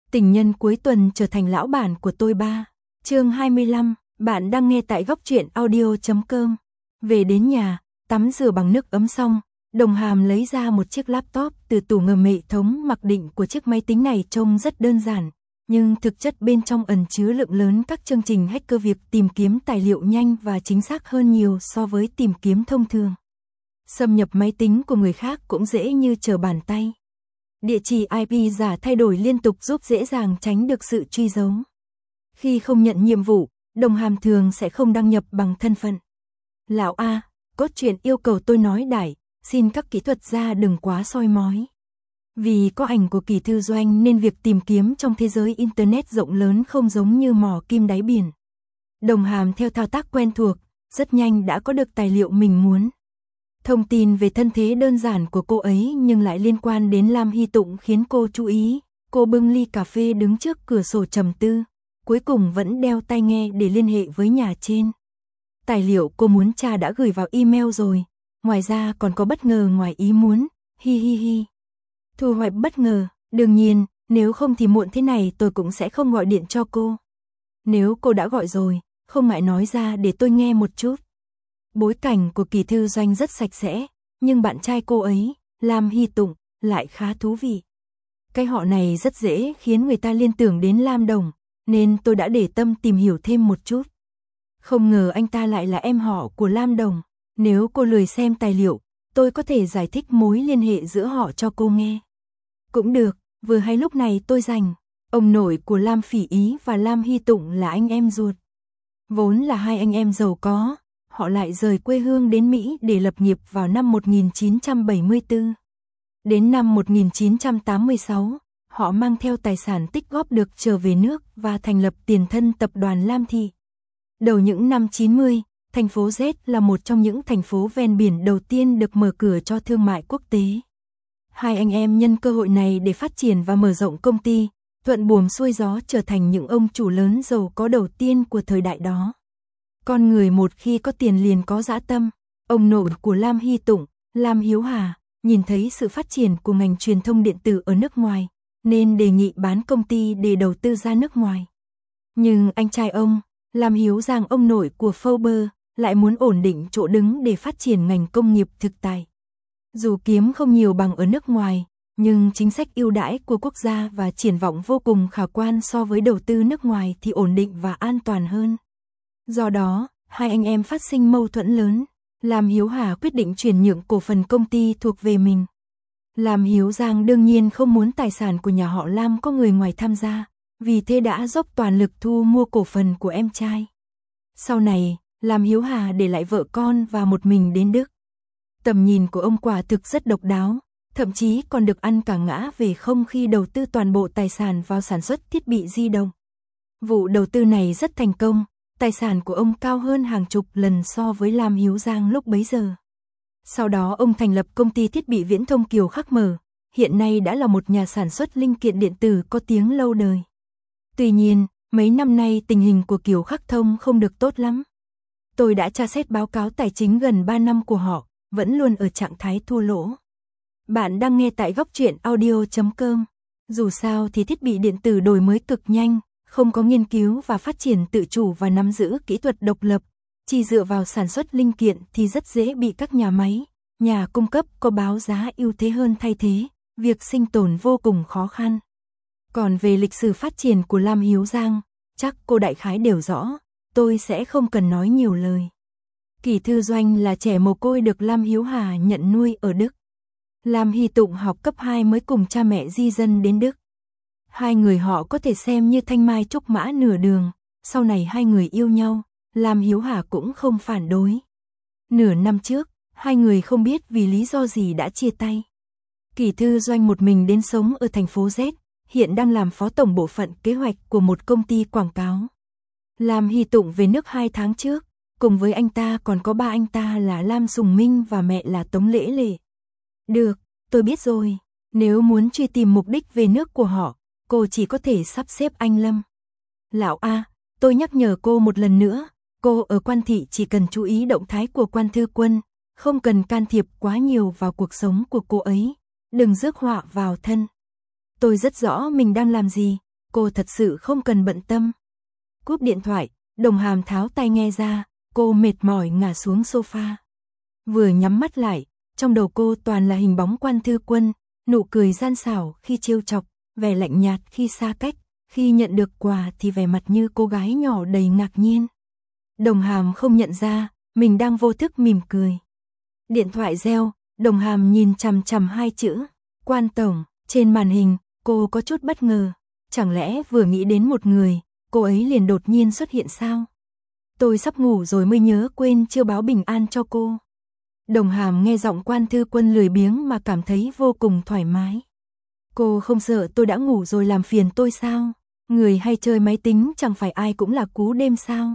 Tình nhân cuối tuần trở thành lão bản của tôi ba. Chương 25, bạn đang nghe tại góc truyện audio.com. Về đến nhà, tắm rửa bằng nước ấm xong, Đồng Hàm lấy ra một chiếc laptop từ tủ ngầm. Hệ thống mặc định của chiếc máy tính này trông rất đơn giản, nhưng thực chất bên trong ẩn chứa lượng lớn các chương trình hacker. Việc tìm kiếm tài liệu nhanh và chính xác hơn nhiều so với tìm kiếm thông thường. Xâm nhập máy tính của người khác cũng dễ như trở bàn tay. Địa chỉ IP giả thay đổi liên tục giúp dễ dàng tránh được sự truy dấu. Khi không nhận nhiệm vụ, Đồng Hàm thường sẽ không đăng nhập bằng thân phận. Lão A, cốt truyện yêu cầu tôi nói đại, xin các kỹ thuật gia đừng quá soi mói. Vì có ảnh của Kỳ Thư Doanh nên việc tìm kiếm trong thế giới Internet rộng lớn không giống như mò kim đáy biển. Đồng Hàm theo thao tác quen thuộc, rất nhanh đã có được tài liệu mình muốn. Thông tin về thân thế đơn giản của cô ấy nhưng lại liên quan đến Lam Hy Tụng khiến cô chú ý. Cô bưng ly cà phê đứng trước cửa sổ trầm tư, cuối cùng vẫn đeo tai nghe để liên hệ với nhà trên. Tài liệu cô muốn tra đã gửi vào email rồi, ngoài ra còn có bất ngờ ngoài ý muốn, hi hi hi. Thu hoạch bất ngờ, đương nhiên, nếu không thì muộn thế này tôi cũng sẽ không gọi điện cho cô. Nếu cô đã gọi rồi, không ngại nói ra để tôi nghe một chút. Bối cảnh của Kỳ Thư Doanh rất sạch sẽ, nhưng bạn trai cô ấy, Lam Hy Tụng, lại khá thú vị. Cái họ này rất dễ khiến người ta liên tưởng đến Lam Đồng, nên tôi đã để tâm tìm hiểu thêm một chút. Không ngờ anh ta lại là em họ của Lam Đồng. Nếu cô lười xem tài liệu, tôi có thể giải thích mối liên hệ giữa họ cho cô nghe. Cũng được, vừa hay lúc này tôi rảnh. Ông nội của Lam Phỉ Ý và Lam Hy Tụng là anh em ruột. Vốn là hai anh em giàu có, họ lại rời quê hương đến Mỹ để lập nghiệp vào năm 1974. Đến năm 1986, họ mang theo tài sản tích góp được trở về nước và thành lập tiền thân tập đoàn Lam Thị. Đầu những năm 90, thành phố Z là một trong những thành phố ven biển đầu tiên được mở cửa cho thương mại quốc tế. Hai anh em nhân cơ hội này để phát triển và mở rộng công ty, thuận buồm xuôi gió trở thành những ông chủ lớn giàu có đầu tiên của thời đại đó. Con người một khi có tiền liền có dã tâm. Ông nội của Lam Hy Tụng, Lam Hiếu Hà, nhìn thấy sự phát triển của ngành truyền thông điện tử ở nước ngoài, nên đề nghị bán công ty để đầu tư ra nước ngoài. Nhưng anh trai ông, Lam Hiếu Giang, ông nội của Forbes, lại muốn ổn định chỗ đứng để phát triển ngành công nghiệp thực tài. Dù kiếm không nhiều bằng ở nước ngoài, nhưng chính sách ưu đãi của quốc gia và triển vọng vô cùng khả quan so với đầu tư nước ngoài thì ổn định và an toàn hơn. Do đó, hai anh em phát sinh mâu thuẫn lớn. Lam Hiếu Hà quyết định chuyển nhượng cổ phần công ty thuộc về mình. Lam Hiếu Giang đương nhiên không muốn tài sản của nhà họ Lam có người ngoài tham gia, vì thế đã dốc toàn lực thu mua cổ phần của em trai. Sau này, Lam Hiếu Hà để lại vợ con và một mình đến Đức. Tầm nhìn của ông quả thực rất độc đáo, thậm chí còn được ăn cả ngã về không khi đầu tư toàn bộ tài sản vào sản xuất thiết bị di động. Vụ đầu tư này rất thành công. Tài sản của ông cao hơn hàng chục lần so với Lam Hiếu Giang lúc bấy giờ. Sau đó ông thành lập công ty thiết bị viễn thông Kiều Khắc Mở, hiện nay đã là một nhà sản xuất linh kiện điện tử có tiếng lâu đời. Tuy nhiên, mấy năm nay tình hình của Kiều Khắc Thông không được tốt lắm. Tôi đã tra xét báo cáo tài chính gần 3 năm của họ, vẫn luôn ở trạng thái thua lỗ. Bạn đang nghe tại góc truyện audio.com. Dù sao thì thiết bị điện tử đổi mới cực nhanh, không có nghiên cứu và phát triển tự chủ và nắm giữ kỹ thuật độc lập, chỉ dựa vào sản xuất linh kiện thì rất dễ bị các nhà máy, nhà cung cấp có báo giá ưu thế hơn thay thế, việc sinh tồn vô cùng khó khăn. Còn về lịch sử phát triển của Lam Hiếu Giang, chắc cô đại khái đều rõ, tôi sẽ không cần nói nhiều lời. Kỳ Thư Doanh là trẻ mồ côi được Lam Hiếu Hà nhận nuôi ở Đức. Lam Hy Tụng học cấp 2 mới cùng cha mẹ di dân đến Đức. Hai người họ có thể xem như thanh mai trúc mã nửa đường, sau này hai người yêu nhau, Lam Hiếu Hà cũng không phản đối. Nửa năm trước, hai người không biết vì lý do gì đã chia tay. Kỳ Thư Doanh một mình đến sống ở thành phố Z, hiện đang làm phó tổng bộ phận kế hoạch của một công ty quảng cáo. Lam Hy Tụng về nước 2 tháng trước, cùng với anh ta còn có ba anh ta là Lam Sùng Minh và mẹ là Tống Lễ Lệ. Được, tôi biết rồi, nếu muốn truy tìm mục đích về nước của họ, cô chỉ có thể sắp xếp anh Lâm. Lão A, tôi nhắc nhở cô một lần nữa, cô ở Quan Thị chỉ cần chú ý động thái của Quan Thư Quân, không cần can thiệp quá nhiều vào cuộc sống của cô ấy, đừng rước họa vào thân. Tôi rất rõ mình đang làm gì, cô thật sự không cần bận tâm. Cúp điện thoại, Đồng Hàm tháo tai nghe ra, cô mệt mỏi ngả xuống sofa. Vừa nhắm mắt lại, trong đầu cô toàn là hình bóng Quan Thư Quân, nụ cười gian xảo khi trêu chọc, vẻ lạnh nhạt khi xa cách, khi nhận được quà thì vẻ mặt như cô gái nhỏ đầy ngạc nhiên. Đồng Hàm không nhận ra, mình đang vô thức mỉm cười. Điện thoại reo, Đồng Hàm nhìn chằm chằm hai chữ, Quan Tổng, trên màn hình, cô có chút bất ngờ. Chẳng lẽ vừa nghĩ đến một người, cô ấy liền đột nhiên xuất hiện sao? Tôi sắp ngủ rồi mới nhớ quên chưa báo bình an cho cô. Đồng Hàm nghe giọng Quan Thư Quân lười biếng mà cảm thấy vô cùng thoải mái. Cô không sợ tôi đã ngủ rồi làm phiền tôi sao? Người hay chơi máy tính chẳng phải ai cũng là cú đêm sao?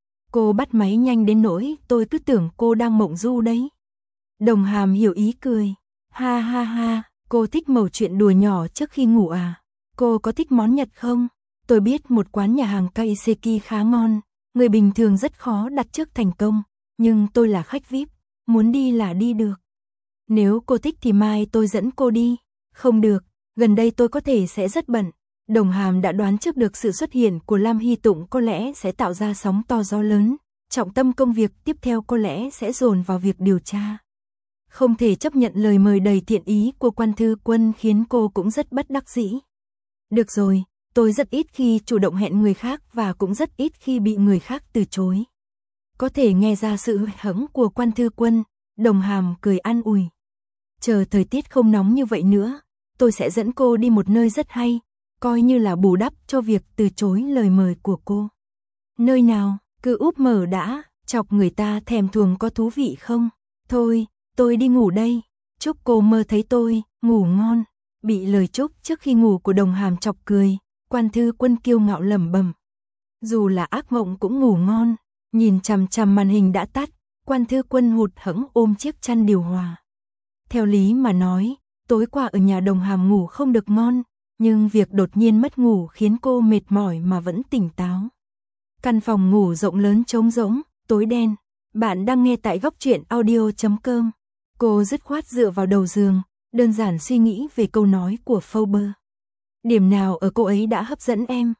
Cô bắt máy nhanh đến nỗi tôi cứ tưởng cô đang mộng du đấy. Đồng Hàm hiểu ý cười. Ha ha ha, cô thích mẩu chuyện đùa nhỏ trước khi ngủ à? Cô có thích món Nhật không? Tôi biết một quán nhà hàng Kaiseki khá ngon, người bình thường rất khó đặt trước thành công, nhưng tôi là khách VIP, muốn đi là đi được. Nếu cô thích thì mai tôi dẫn cô đi. Không được, gần đây tôi có thể sẽ rất bận. Đồng Hàm đã đoán trước được sự xuất hiện của Lam Hy Tụng có lẽ sẽ tạo ra sóng to gió lớn, trọng tâm công việc tiếp theo có lẽ sẽ dồn vào việc điều tra. Không thể chấp nhận lời mời đầy thiện ý của Quan Thư Quân khiến cô cũng rất bất đắc dĩ. Được rồi, tôi rất ít khi chủ động hẹn người khác và cũng rất ít khi bị người khác từ chối. Có thể nghe ra sự hụt hẫng của Quan Thư Quân, Đồng Hàm cười an ủi. Chờ thời tiết không nóng như vậy nữa, tôi sẽ dẫn cô đi một nơi rất hay, coi như là bù đắp cho việc từ chối lời mời của cô. Nơi nào, cứ úp mở đã, chọc người ta thèm thuồng có thú vị không? Thôi, tôi đi ngủ đây, chúc cô mơ thấy tôi, ngủ ngon. Bị lời chúc trước khi ngủ của Đồng Hàm chọc cười, Quan Thư Quân kiêu ngạo lẩm bẩm. Dù là ác mộng cũng ngủ ngon, nhìn chằm chằm màn hình đã tắt, Quan Thư Quân hụt hẫng ôm chiếc chăn điều hòa. Theo lý mà nói, tối qua ở nhà Đồng Hàm ngủ không được ngon, nhưng việc đột nhiên mất ngủ khiến cô mệt mỏi mà vẫn tỉnh táo. Căn phòng ngủ rộng lớn trống rỗng, tối đen. Bạn đang nghe tại góc truyện audio.com. Cô dứt khoát dựa vào đầu giường, đơn giản suy nghĩ về câu nói của Faber. Điểm nào ở cô ấy đã hấp dẫn em?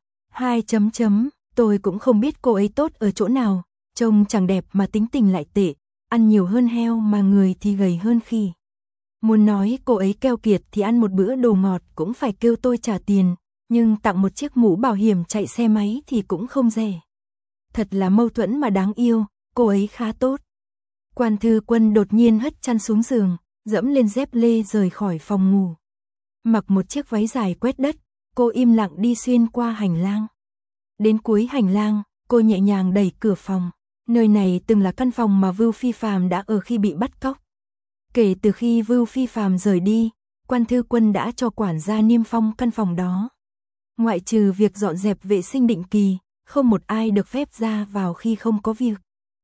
Tôi cũng không biết cô ấy tốt ở chỗ nào, trông chẳng đẹp mà tính tình lại tệ, ăn nhiều hơn heo mà người thì gầy hơn khỉ. Muốn nói cô ấy keo kiệt thì ăn một bữa đồ ngọt cũng phải kêu tôi trả tiền, nhưng tặng một chiếc mũ bảo hiểm chạy xe máy thì cũng không rẻ. Thật là mâu thuẫn mà đáng yêu, cô ấy khá tốt. Quan Thư Quân đột nhiên hất chăn xuống giường, dẫm lên dép lê rời khỏi phòng ngủ. Mặc một chiếc váy dài quét đất, cô im lặng đi xuyên qua hành lang. Đến cuối hành lang, cô nhẹ nhàng đẩy cửa phòng. Nơi này từng là căn phòng mà Vưu Phi Phàm đã ở khi bị bắt cóc. Kể từ khi Vưu Phi Phàm rời đi, Quan Thư Quân đã cho quản gia niêm phong căn phòng đó. Ngoại trừ việc dọn dẹp vệ sinh định kỳ, không một ai được phép ra vào khi không có việc.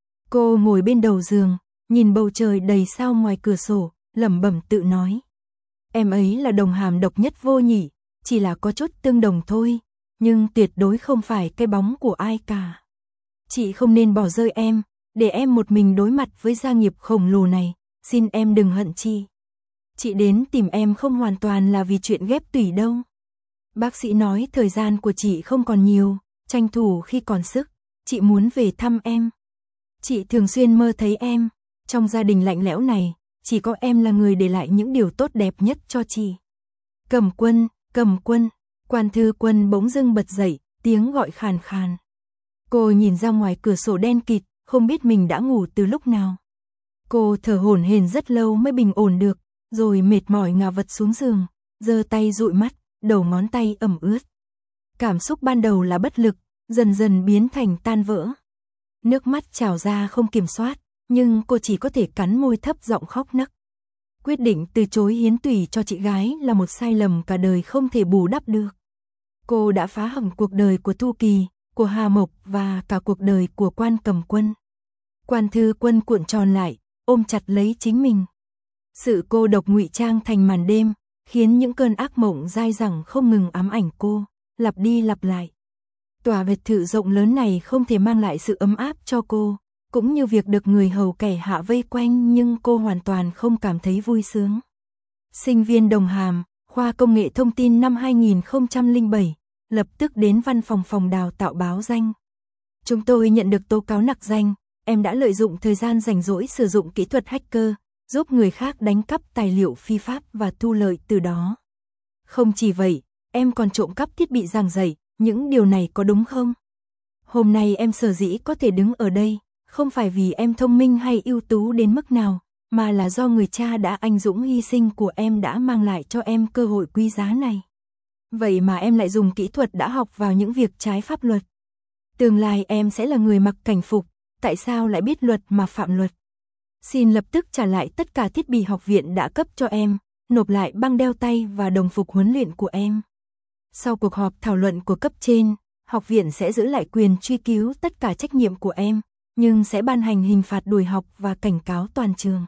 Cô ngồi bên đầu giường, nhìn bầu trời đầy sao ngoài cửa sổ, lẩm bẩm tự nói. Em ấy là Đồng Hàm độc nhất vô nhị, chỉ là có chút tương đồng thôi, nhưng tuyệt đối không phải cái bóng của ai cả. Chị không nên bỏ rơi em, để em một mình đối mặt với gia nghiệp khổng lồ này, xin em đừng hận chị. Chị đến tìm em không hoàn toàn là vì chuyện ghép tủy đâu. Bác sĩ nói thời gian của chị không còn nhiều, tranh thủ khi còn sức, chị muốn về thăm em. Chị thường xuyên mơ thấy em, trong gia đình lạnh lẽo này, chỉ có em là người để lại những điều tốt đẹp nhất cho chị. Cầm Quân, Quan Thư Quân bỗng dưng bật dậy, tiếng gọi khàn khàn. Cô nhìn ra ngoài cửa sổ đen kịt, không biết mình đã ngủ từ lúc nào. Cô thở hổn hển rất lâu mới bình ổn được, rồi mệt mỏi ngả vật xuống giường, giơ tay dụi mắt, đầu ngón tay ẩm ướt. Cảm xúc ban đầu là bất lực, dần dần biến thành tan vỡ. Nước mắt trào ra không kiểm soát, nhưng cô chỉ có thể cắn môi thấp giọng khóc nấc. Quyết định từ chối hiến tủy cho chị gái là một sai lầm cả đời không thể bù đắp được. Cô đã phá hỏng cuộc đời của Thu Kỳ, của Hà Mộc và cả cuộc đời của Quan Cầm Quân. Quan Thư Quân cuộn tròn lại, ôm chặt lấy chính mình. Sự cô độc ngụy trang thành màn đêm, khiến những cơn ác mộng dai dẳng không ngừng ám ảnh cô, lặp đi lặp lại. Tòa biệt thự rộng lớn này không thể mang lại sự ấm áp cho cô, cũng như việc được người hầu kẻ hạ vây quanh, nhưng cô hoàn toàn không cảm thấy vui sướng. Sinh viên Đồng Hàm, khoa công nghệ thông tin năm 2007, lập tức đến văn phòng phòng đào tạo báo danh. Chúng tôi nhận được tố cáo nặc danh, em đã lợi dụng thời gian rảnh rỗi sử dụng kỹ thuật hacker, giúp người khác đánh cắp tài liệu phi pháp và thu lợi từ đó. Không chỉ vậy, em còn trộm cắp thiết bị giảng dạy, những điều này có đúng không? Hôm nay em sở dĩ có thể đứng ở đây, không phải vì em thông minh hay ưu tú đến mức nào, mà là do người cha đã anh dũng hy sinh của em đã mang lại cho em cơ hội quý giá này. Vậy mà em lại dùng kỹ thuật đã học vào những việc trái pháp luật. Tương lai em sẽ là người mặc cảnh phục, tại sao lại biết luật mà phạm luật? Xin lập tức trả lại tất cả thiết bị học viện đã cấp cho em, nộp lại băng đeo tay và đồng phục huấn luyện của em. Sau cuộc họp thảo luận của cấp trên, học viện sẽ giữ lại quyền truy cứu tất cả trách nhiệm của em, nhưng sẽ ban hành hình phạt đuổi học và cảnh cáo toàn trường.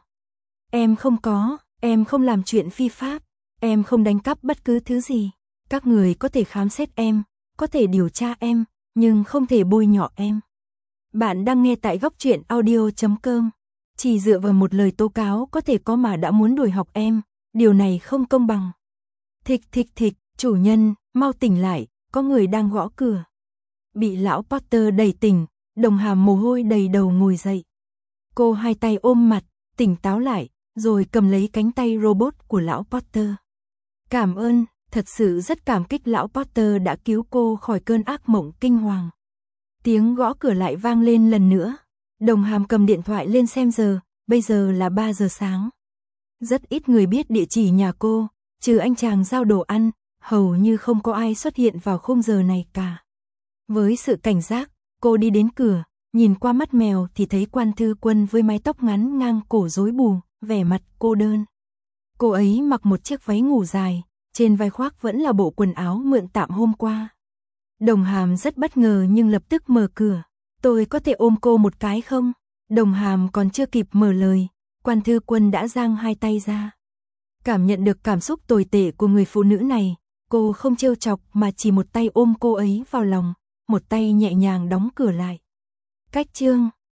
Em không làm chuyện phi pháp, em không đánh cắp bất cứ thứ gì. Các người có thể khám xét em, có thể điều tra em, nhưng không thể bôi nhọ em. Bạn đang nghe tại góc truyện audio.com. Chỉ dựa vào một lời tố cáo có thể có mà đã muốn đuổi học em, điều này không công bằng. Thịch, chủ nhân, mau tỉnh lại, có người đang gõ cửa. Bị lão Potter đẩy tỉnh, Đồng Hàm mồ hôi đầy đầu ngồi dậy. Cô hai tay ôm mặt, tỉnh táo lại, rồi cầm lấy cánh tay robot của lão Potter. Cảm ơn, thật sự rất cảm kích lão Potter đã cứu cô khỏi cơn ác mộng kinh hoàng. Tiếng gõ cửa lại vang lên lần nữa. Đồng Hàm cầm điện thoại lên xem giờ, bây giờ là 3 giờ sáng. Rất ít người biết địa chỉ nhà cô, trừ anh chàng giao đồ ăn, hầu như không có ai xuất hiện vào khung giờ này cả. Với sự cảnh giác, cô đi đến cửa, nhìn qua mắt mèo thì thấy Quan Thư Quân với mái tóc ngắn ngang cổ rối bù, vẻ mặt cô đơn. Cô ấy mặc một chiếc váy ngủ dài, trên vai khoác vẫn là bộ quần áo mượn tạm hôm qua. Đồng Hàm rất bất ngờ nhưng lập tức mở cửa. Tôi có thể ôm cô một cái không? Đồng Hàm còn chưa kịp mở lời, Quan Thư Quân đã giang hai tay ra. Cảm nhận được cảm xúc tồi tệ của người phụ nữ này, cô không trêu chọc mà chỉ một tay ôm cô ấy vào lòng, một tay nhẹ nhàng đóng cửa lại. Cách chương